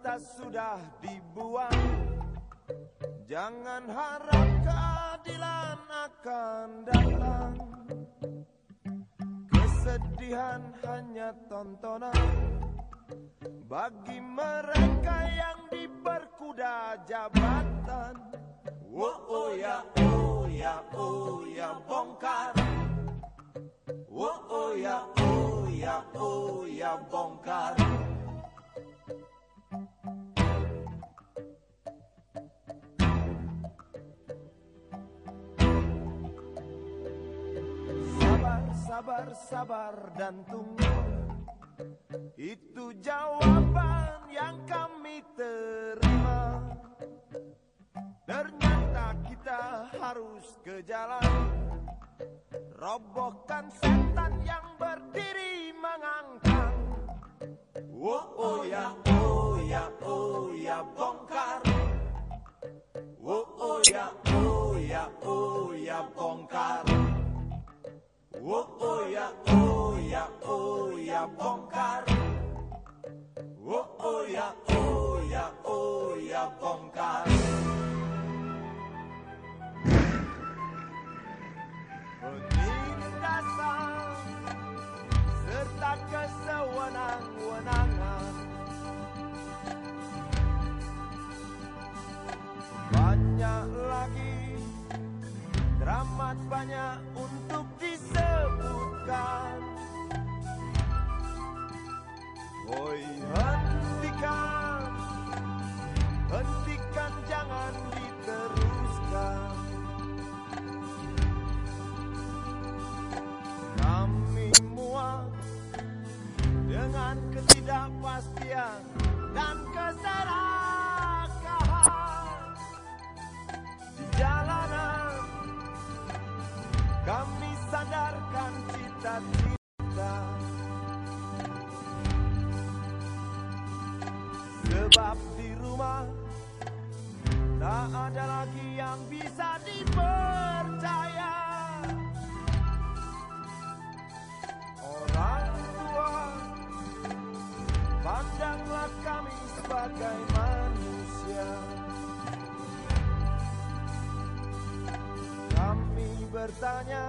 kita sudah dibuang. Jangan harap keadilan akan datang. Kesedihan hanya tontonan bagi mereka yang diperkuda jabatan. Oh ya, oh ya, oh ya, bongkar. Oh ya, oh ya, oh ya, bongkar. Sabar, sabar dan tunggu. Itu jawaban yang kami terima. Ternyata kita harus ke jalan, robohkan setan yang berdiri mengangkang. Oh ya, oh ya, oh ya, bongkar. Oh ya, oh ya, oh ya, bongkar. Oh ya, oh ya, oh ya, bongkar. Oh ya, oh ya, oh ya, bongkar. Penindasan serta kesewenang-wenangan, banyak lagi, teramat banyak untuk disebutkan. Oi, hentikan, hentikan, jangan diteruskan. Kami muak dengan ketidakpastian dan keserakahan di jalanan. Kami sadarkan cita-cita, sebab di rumah tak ada lagi yang bisa dipercaya. Orang tua, pandanglah kami sebagai manusia. Kami bertanya,